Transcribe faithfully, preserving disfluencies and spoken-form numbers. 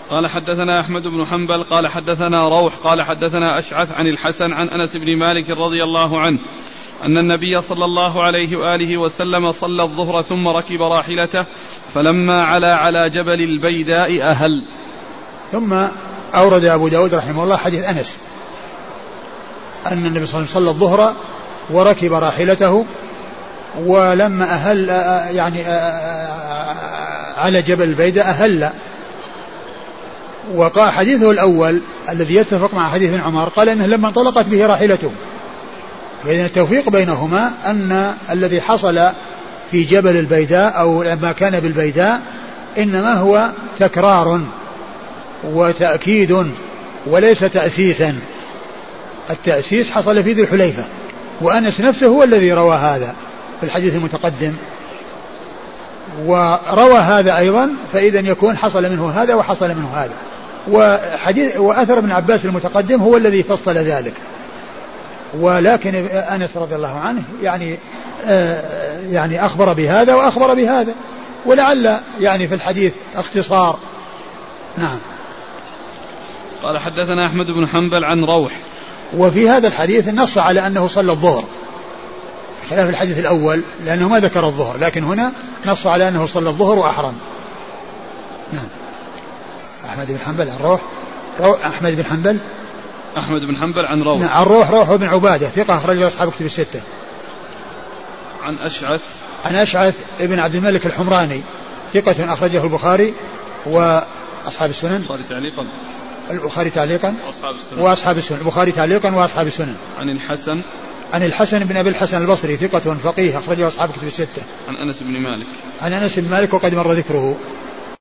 قال حدثنا أحمد بن حنبل قال حدثنا روح قال حدثنا أشعث عن الحسن عن أنس بن مالك رضي الله عنه أن النبي صلى الله عليه وآله وسلم صلى الظهر ثم ركب راحلته فلما علا على جبل البيداء أهل. ثم أورد أبو داود رحمه الله حديث أنس أن النبي صلى الله عليه وسلم صلى الظهر وركب راحلته ولما أهل يعني على جبل البيداء أهل. وقال حديثه الأول الذي يتفق مع حديث ابن عمر قال إنه لما انطلقت به راحلته. فإذن التوفيق بينهما أن الذي حصل في جبل البيداء أو لما كان بالبيداء إنما هو تكرار وتأكيد وليس تأسيسا. التأسيس حصل في ذي الحليفة وأنس نفسه هو الذي روى هذا في الحديث المتقدم وروى هذا أيضا فإذا يكون حصل منه هذا وحصل منه هذا. وحديث وأثر ابن عباس المتقدم هو الذي فصل ذلك. ولكن أنس رضي الله عنه يعني آه يعني أخبر بهذا وأخبر بهذا ولعل يعني في الحديث اختصار. نعم. قال حدثنا أحمد بن حنبل عن روح. وفي هذا الحديث نص على أنه صلى الظهر خلاف الحديث الأول لأنه ما ذكر الظهر لكن هنا نص على أنه صلى الظهر وأحرم. نعم. أحمد بن حنبل عن روح. روح أحمد بن حنبل أحمد بن حنبل عن روح. نعم عن روح روح بن عبادة ثقة أخرجه أصحاب كتب الستة. عن أشعث عن أشعث ابن عبد الملك الحمراني ثقة أخرجه البخاري وأصحاب السنن. البخاري تعليقا البخاري تعليقا وأصحاب السنن وأصحاب السنن البخاري تعليقا وأصحاب السنن. عن الحسن عن الحسن بن أبي الحسن البصري ثقة فقيه أخرجه أصحاب كتب الستة. عن أنس بن مالك عن أنس بن مالك وقد مر ذكره